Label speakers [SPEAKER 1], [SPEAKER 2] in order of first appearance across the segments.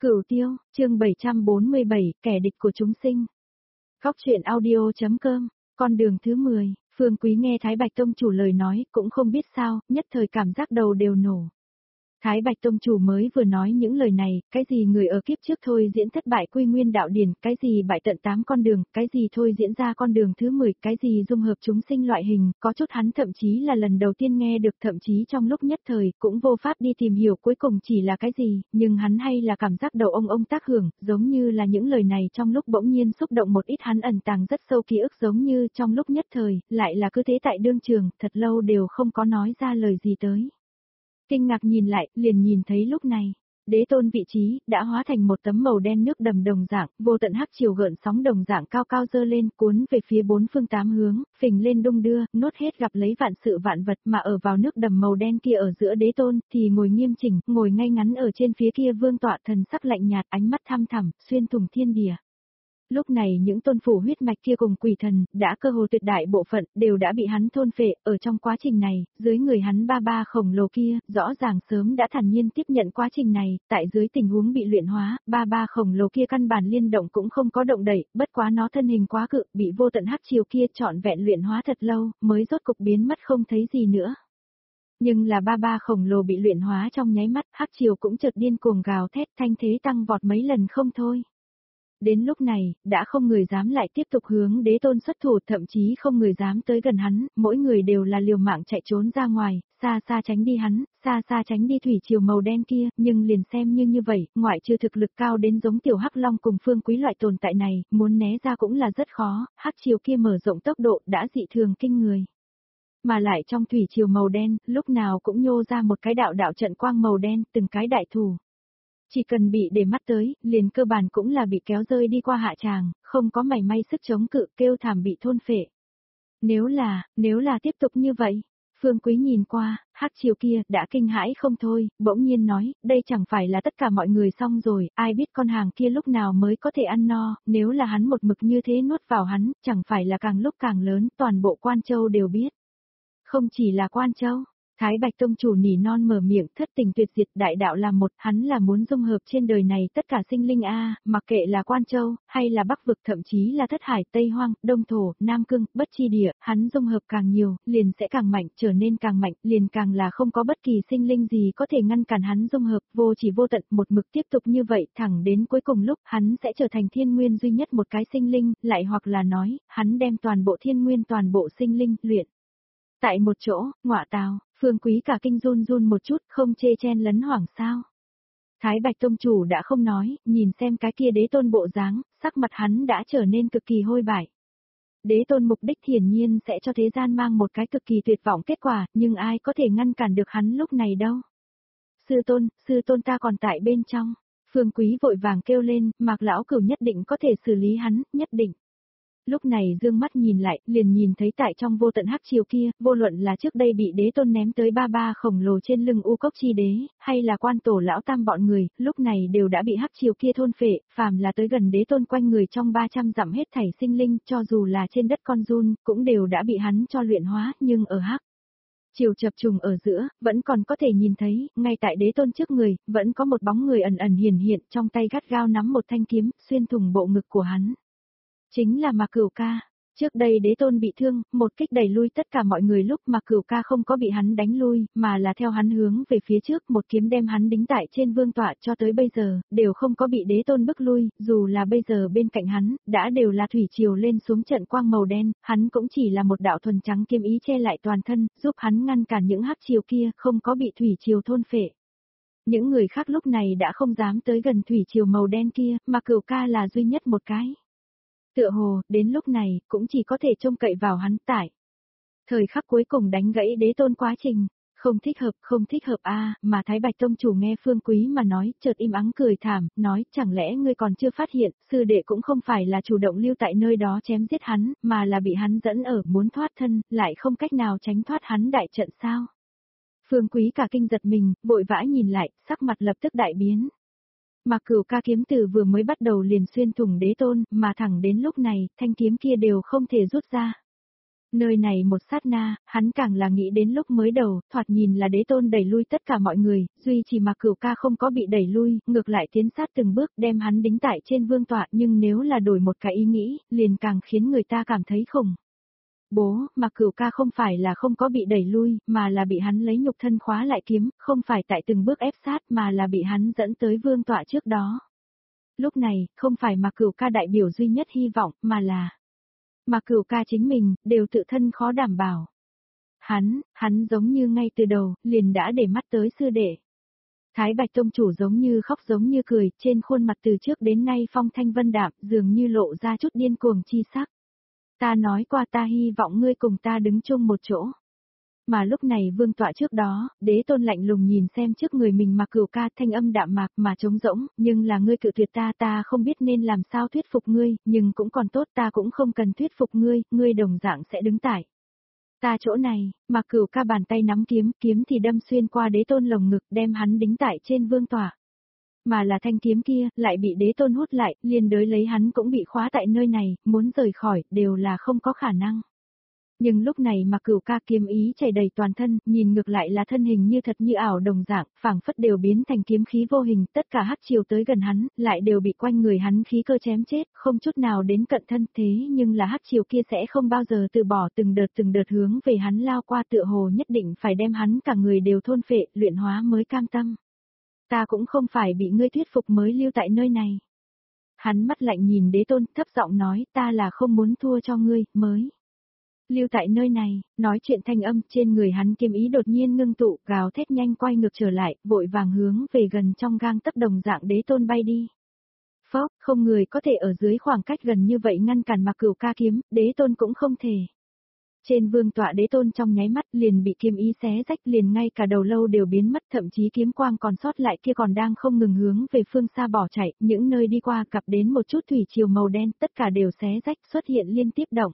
[SPEAKER 1] Cửu Tiêu, chương 747, kẻ địch của chúng sinh. Góc truyện audio.com, con đường thứ 10, Phương Quý nghe Thái Bạch Tông chủ lời nói, cũng không biết sao, nhất thời cảm giác đầu đều nổ. Thái Bạch Tông chủ mới vừa nói những lời này, cái gì người ở kiếp trước thôi diễn thất bại quy nguyên đạo điển, cái gì bại tận 8 con đường, cái gì thôi diễn ra con đường thứ 10, cái gì dung hợp chúng sinh loại hình, có chút hắn thậm chí là lần đầu tiên nghe được, thậm chí trong lúc nhất thời cũng vô pháp đi tìm hiểu cuối cùng chỉ là cái gì, nhưng hắn hay là cảm giác đầu ông tác hưởng, giống như là những lời này trong lúc bỗng nhiên xúc động một ít hắn ẩn tàng rất sâu ký ức, giống như trong lúc nhất thời, lại là cứ thế tại đương trường, thật lâu đều không có nói ra lời gì tới. Kinh ngạc nhìn lại, liền nhìn thấy lúc này, đế tôn vị trí, đã hóa thành một tấm màu đen nước đầm đồng dạng, vô tận hắc chiều gợn sóng đồng dạng cao cao dơ lên, cuốn về phía bốn phương tám hướng, phình lên đung đưa, nuốt hết gặp lấy vạn sự vạn vật mà ở vào nước đầm màu đen kia ở giữa đế tôn, thì ngồi nghiêm chỉnh, ngồi ngay ngắn ở trên phía kia vương tọa thần sắc lạnh nhạt, ánh mắt thăm thẳm, xuyên thủng thiên địa. Lúc này những tôn phủ huyết mạch kia cùng quỷ thần, đã cơ hồ tuyệt đại bộ phận, đều đã bị hắn thôn phệ, ở trong quá trình này, dưới người hắn ba khổng lồ kia, rõ ràng sớm đã thản nhiên tiếp nhận quá trình này, tại dưới tình huống bị luyện hóa, ba khổng lồ kia căn bản liên động cũng không có động đẩy, bất quá nó thân hình quá cự, bị vô tận hắc chiều kia trọn vẹn luyện hóa thật lâu, mới rốt cục biến mất không thấy gì nữa. Nhưng là ba khổng lồ bị luyện hóa trong nháy mắt, hắc chiều cũng chợt điên cuồng gào thét, thanh thế tăng vọt mấy lần không thôi. Đến lúc này, đã không người dám lại tiếp tục hướng đế tôn xuất thủ, thậm chí không người dám tới gần hắn, mỗi người đều là liều mạng chạy trốn ra ngoài, xa xa tránh đi hắn, xa xa tránh đi thủy triều màu đen kia, nhưng liền xem như vậy, ngoại trừ thực lực cao đến giống tiểu hắc long cùng Phương Quý loại tồn tại này, muốn né ra cũng là rất khó, hắc triều kia mở rộng tốc độ đã dị thường kinh người. Mà lại trong thủy triều màu đen, lúc nào cũng nhô ra một cái đạo trận quang màu đen, từng cái đại thủ. Chỉ cần bị để mắt tới, liền cơ bản cũng là bị kéo rơi đi qua hạ tràng, không có mảy may sức chống cự, kêu thảm bị thôn phệ. Nếu là tiếp tục như vậy, Phương Quý nhìn qua, hắc chiều kia, đã kinh hãi không thôi, bỗng nhiên nói, đây chẳng phải là tất cả mọi người xong rồi, ai biết con hàng kia lúc nào mới có thể ăn no, nếu là hắn một mực như thế nuốt vào hắn, chẳng phải là càng lúc càng lớn, toàn bộ Quan Châu đều biết. Không chỉ là Quan Châu. Thái Bạch Tông chủ nỉ non mở miệng, thất tình tuyệt diệt, đại đạo là một, hắn là muốn dung hợp trên đời này tất cả sinh linh mặc kệ là Quan Châu, hay là Bắc Vực, thậm chí là Thất Hải, Tây Hoang, Đông Thổ, Nam Cương, Bất Chi Địa, hắn dung hợp càng nhiều, liền sẽ càng mạnh, trở nên càng mạnh, liền càng là không có bất kỳ sinh linh gì có thể ngăn cản hắn dung hợp, vô chỉ vô tận, một mực tiếp tục như vậy, thẳng đến cuối cùng lúc, hắn sẽ trở thành thiên nguyên duy nhất một cái sinh linh, lại hoặc là nói, hắn đem toàn bộ thiên nguyên toàn bộ sinh linh, luyện. Tại một chỗ, ngọa tào, Phương Quý cả kinh run một chút, không chê chen lấn hoảng sao. Thái Bạch Tông chủ đã không nói, nhìn xem cái kia đế tôn bộ dáng, sắc mặt hắn đã trở nên cực kỳ hôi bại. Đế tôn mục đích hiển nhiên sẽ cho thế gian mang một cái cực kỳ tuyệt vọng kết quả, nhưng ai có thể ngăn cản được hắn lúc này đâu. Sư tôn ta còn tại bên trong. Phương Quý vội vàng kêu lên, Mạc lão cửu nhất định có thể xử lý hắn, nhất định. Lúc này dương mắt nhìn lại, liền nhìn thấy tại trong vô tận hắc chiều kia, vô luận là trước đây bị đế tôn ném tới ba khổng lồ trên lưng U Cốc Chi Đế, hay là Quan Tổ lão tam bọn người, lúc này đều đã bị hắc chiều kia thôn phệ, phàm là tới gần đế tôn quanh người trong 300 dặm hết thảy sinh linh, cho dù là trên đất con giun, cũng đều đã bị hắn cho luyện hóa, nhưng ở hắc chiều chập trùng ở giữa, vẫn còn có thể nhìn thấy, ngay tại đế tôn trước người, vẫn có một bóng người ẩn ẩn hiển hiện, trong tay gắt gao nắm một thanh kiếm, xuyên thủng bộ ngực của hắn. Chính là Mạc Cửu Ca. Trước đây đế tôn bị thương, một kích đẩy lui tất cả mọi người lúc Mạc Cửu Ca không có bị hắn đánh lui, mà là theo hắn hướng về phía trước, một kiếm đem hắn đính tại trên vương tọa cho tới bây giờ, đều không có bị đế tôn bức lui, dù là bây giờ bên cạnh hắn, đã đều là thủy triều lên xuống trận quang màu đen, hắn cũng chỉ là một đạo thuần trắng kiếm ý che lại toàn thân, giúp hắn ngăn cản những hắc triều kia, không có bị thủy triều thôn phệ. Những người khác lúc này đã không dám tới gần thủy triều màu đen kia, Mạc Cửu Ca là duy nhất một cái. Tựa hồ, đến lúc này, cũng chỉ có thể trông cậy vào hắn tải. Thời khắc cuối cùng đánh gãy đế tôn quá trình, không thích hợp mà Thái Bạch Tông chủ nghe Phương Quý mà nói, chợt im ắng cười thảm, nói, chẳng lẽ ngươi còn chưa phát hiện, sư đệ cũng không phải là chủ động lưu tại nơi đó chém giết hắn, mà là bị hắn dẫn ở, muốn thoát thân, lại không cách nào tránh thoát hắn đại trận sao? Phương Quý cả kinh giật mình, vội vã nhìn lại, sắc mặt lập tức đại biến. Mạc Cửu Ca kiếm từ vừa mới bắt đầu liền xuyên thủng đế tôn, mà thẳng đến lúc này, thanh kiếm kia đều không thể rút ra. Nơi này một sát na, hắn càng là nghĩ đến lúc mới đầu, thoạt nhìn là đế tôn đẩy lui tất cả mọi người, duy chỉ mà Cửu Ca không có bị đẩy lui, ngược lại tiến sát từng bước đem hắn đính tại trên vương tọa, nhưng nếu là đổi một cái ý nghĩ, liền càng khiến người ta cảm thấy khủng. Bố, mà Cửu Ca không phải là không có bị đẩy lui, mà là bị hắn lấy nhục thân khóa lại kiếm, không phải tại từng bước ép sát mà là bị hắn dẫn tới vương tọa trước đó. Lúc này, không phải mà Cửu Ca đại biểu duy nhất hy vọng, mà Cửu Ca chính mình, đều tự thân khó đảm bảo. Hắn giống như ngay từ đầu, liền đã để mắt tới sư đệ. Thái Bạch Tông chủ giống như khóc giống như cười, trên khuôn mặt từ trước đến nay phong thanh vân đạm, dường như lộ ra chút điên cuồng chi sắc. Ta nói qua ta hy vọng ngươi cùng ta đứng chung một chỗ. Mà lúc này vương tọa trước đó, đế tôn lạnh lùng nhìn xem trước người mình mà Cửu Ca thanh âm đạm mạc mà trống rỗng, nhưng là ngươi cự tuyệt ta không biết nên làm sao thuyết phục ngươi, nhưng cũng còn tốt ta cũng không cần thuyết phục ngươi đồng dạng sẽ đứng tại. Ta chỗ này, mà Cửu Ca bàn tay nắm kiếm thì đâm xuyên qua đế tôn lồng ngực đem hắn đính tại trên vương tọa. Mà là thanh kiếm kia, lại bị đế tôn hút lại, liền đới lấy hắn cũng bị khóa tại nơi này, muốn rời khỏi, đều là không có khả năng. Nhưng lúc này mà Cửu Ca kiếm ý chảy đầy toàn thân, nhìn ngược lại là thân hình như thật như ảo đồng dạng, phảng phất đều biến thành kiếm khí vô hình, tất cả hắc chiều tới gần hắn, lại đều bị quanh người hắn khí cơ chém chết, không chút nào đến cận thân thế nhưng là hắc chiều kia sẽ không bao giờ từ bỏ từng đợt hướng về hắn lao qua tựa hồ nhất định phải đem hắn cả người đều thôn phệ, luyện hóa mới cam tâm. Ta cũng không phải bị ngươi thuyết phục mới lưu tại nơi này. Hắn mắt lạnh nhìn đế tôn, thấp giọng nói, ta là không muốn thua cho ngươi, mới lưu tại nơi này, nói chuyện thanh âm trên người hắn kiếm ý đột nhiên ngưng tụ, gào thét nhanh quay ngược trở lại, vội vàng hướng về gần trong gang tấc đồng dạng đế tôn bay đi. Phốc, không người có thể ở dưới khoảng cách gần như vậy ngăn cản mà Cửu Ca kiếm, đế tôn cũng không thể. Trên vương tọa đế tôn trong nháy mắt liền bị kiếm ý xé rách liền ngay cả đầu lâu đều biến mất thậm chí kiếm quang còn sót lại kia còn đang không ngừng hướng về phương xa bỏ chạy, những nơi đi qua gặp đến một chút thủy triều màu đen tất cả đều xé rách xuất hiện liên tiếp động.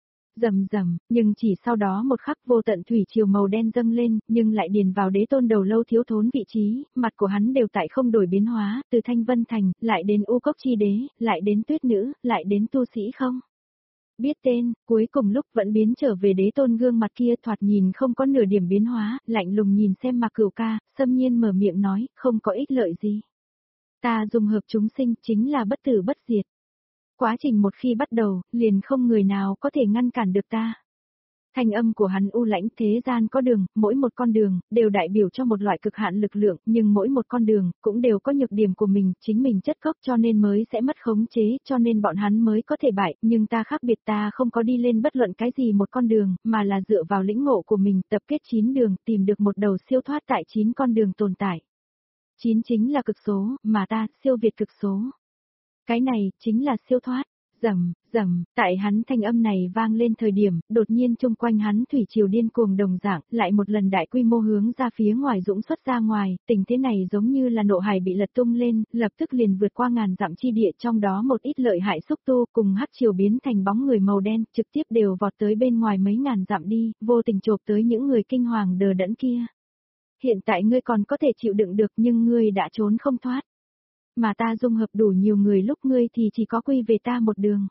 [SPEAKER 1] Rầm rầm, nhưng chỉ sau đó một khắc vô tận thủy triều màu đen dâng lên, nhưng lại điền vào đế tôn đầu lâu thiếu thốn vị trí, mặt của hắn đều tại không đổi biến hóa, từ Thanh Vân Thành, lại đến U Cốc Chi Đế, lại đến Tuyết Nữ, lại đến tu sĩ không biết tên, cuối cùng lúc vẫn biến trở về đế tôn gương mặt kia thoạt nhìn không có nửa điểm biến hóa, lạnh lùng nhìn xem mà Cửu Ca, xâm nhiên mở miệng nói, không có ích lợi gì. Ta dùng hợp chúng sinh chính là bất tử bất diệt. Quá trình một khi bắt đầu, liền không người nào có thể ngăn cản được ta. Thanh âm của hắn u lãnh thế gian có đường, mỗi một con đường, đều đại biểu cho một loại cực hạn lực lượng, nhưng mỗi một con đường, cũng đều có nhược điểm của mình, chính mình chất gốc cho nên mới sẽ mất khống chế, cho nên bọn hắn mới có thể bại, nhưng ta khác biệt ta không có đi lên bất luận cái gì một con đường, mà là dựa vào lĩnh ngộ của mình, tập kết 9 đường, tìm được một đầu siêu thoát tại 9 con đường tồn tại. 9 chính là cực số, mà ta, siêu việt cực số. Cái này, chính là siêu thoát. Rầm, tại hắn thanh âm này vang lên thời điểm, đột nhiên chung quanh hắn thủy triều điên cuồng đồng dạng, lại một lần đại quy mô hướng ra phía ngoài dũng xuất ra ngoài, tình thế này giống như là nộ hải bị lật tung lên, lập tức liền vượt qua ngàn dặm chi địa trong đó một ít lợi hại xúc tu cùng hắc triều biến thành bóng người màu đen, trực tiếp đều vọt tới bên ngoài mấy ngàn dặm đi, vô tình chộp tới những người kinh hoàng đờ đẫn kia. Hiện tại ngươi còn có thể chịu đựng được nhưng ngươi đã trốn không thoát. Mà ta dung hợp đủ nhiều người lúc ngươi thì chỉ có quy về ta một đường.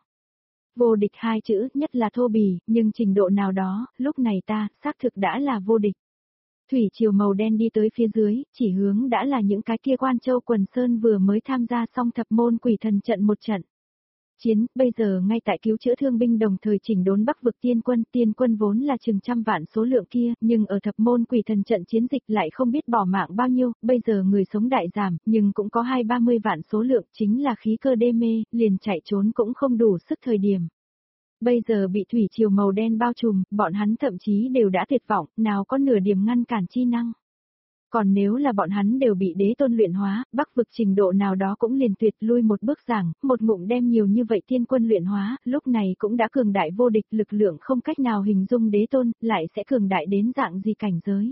[SPEAKER 1] Vô địch hai chữ nhất là thô bỉ, nhưng trình độ nào đó, lúc này ta, xác thực đã là vô địch. Thủy triều màu đen đi tới phía dưới, chỉ hướng đã là những cái kia Quan Châu Quần Sơn vừa mới tham gia xong thập môn quỷ thần trận một trận. Chiến, bây giờ ngay tại cứu chữa thương binh đồng thời chỉnh đốn Bắc vực tiên quân vốn là chừng trăm vạn số lượng kia, nhưng ở thập môn quỷ thần trận chiến dịch lại không biết bỏ mạng bao nhiêu, bây giờ người sống đại giảm, nhưng cũng có 20-30 vạn số lượng, chính là khí cơ đê mê, liền chạy trốn cũng không đủ sức thời điểm. Bây giờ bị thủy triều màu đen bao trùm, bọn hắn thậm chí đều đã tuyệt vọng, nào có nửa điểm ngăn cản chi năng. Còn nếu là bọn hắn đều bị đế tôn luyện hóa, Bắc vực trình độ nào đó cũng liền tuyệt lui một bước giảng, một ngụm đem nhiều như vậy tiên quân luyện hóa, lúc này cũng đã cường đại vô địch lực lượng không cách nào hình dung đế tôn, lại sẽ cường đại đến dạng gì cảnh giới.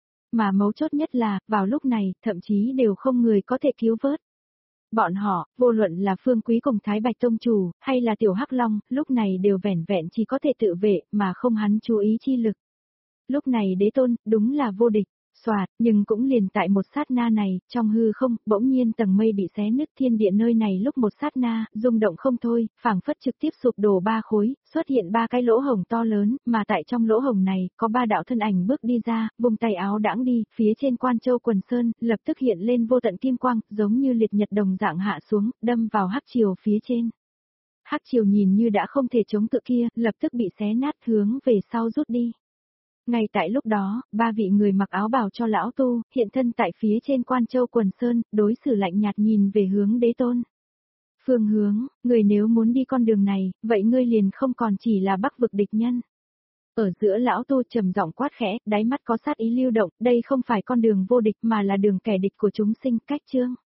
[SPEAKER 1] Mà mấu chốt nhất là, vào lúc này, thậm chí đều không người có thể cứu vớt. Bọn họ, vô luận là Phương Quý cùng Thái Bạch Tông Chủ, hay là Tiểu Hắc Long, lúc này đều vẻn vẹn chỉ có thể tự vệ, mà không hắn chú ý chi lực. Lúc này đế tôn, đúng là vô địch. Soạt, nhưng cũng liền tại một sát na này, trong hư không, bỗng nhiên tầng mây bị xé nứt, thiên địa nơi này lúc một sát na, rung động không thôi, phảng phất trực tiếp sụp đổ 3 khối, xuất hiện 3 cái lỗ hổng to lớn, mà tại trong lỗ hổng này, có 3 đạo thân ảnh bước đi ra, vùng tay áo đãng đi, phía trên Quan Châu quần sơn, lập tức hiện lên vô tận kim quang, giống như liệt nhật đồng dạng hạ xuống, đâm vào hắc triều phía trên. Hắc triều nhìn như đã không thể chống cự kia, lập tức bị xé nát hướng về sau rút đi. Ngay tại lúc đó, 3 vị người mặc áo bào cho lão tu, hiện thân tại phía trên Quan Châu quần sơn, đối xử lạnh nhạt nhìn về hướng đế tôn. Phương hướng, người nếu muốn đi con đường này, vậy ngươi liền không còn chỉ là Bắc vực địch nhân. Ở giữa lão tu trầm giọng quát khẽ, đáy mắt có sát ý lưu động, đây không phải con đường vô địch mà là đường kẻ địch của chúng sinh, cách chương.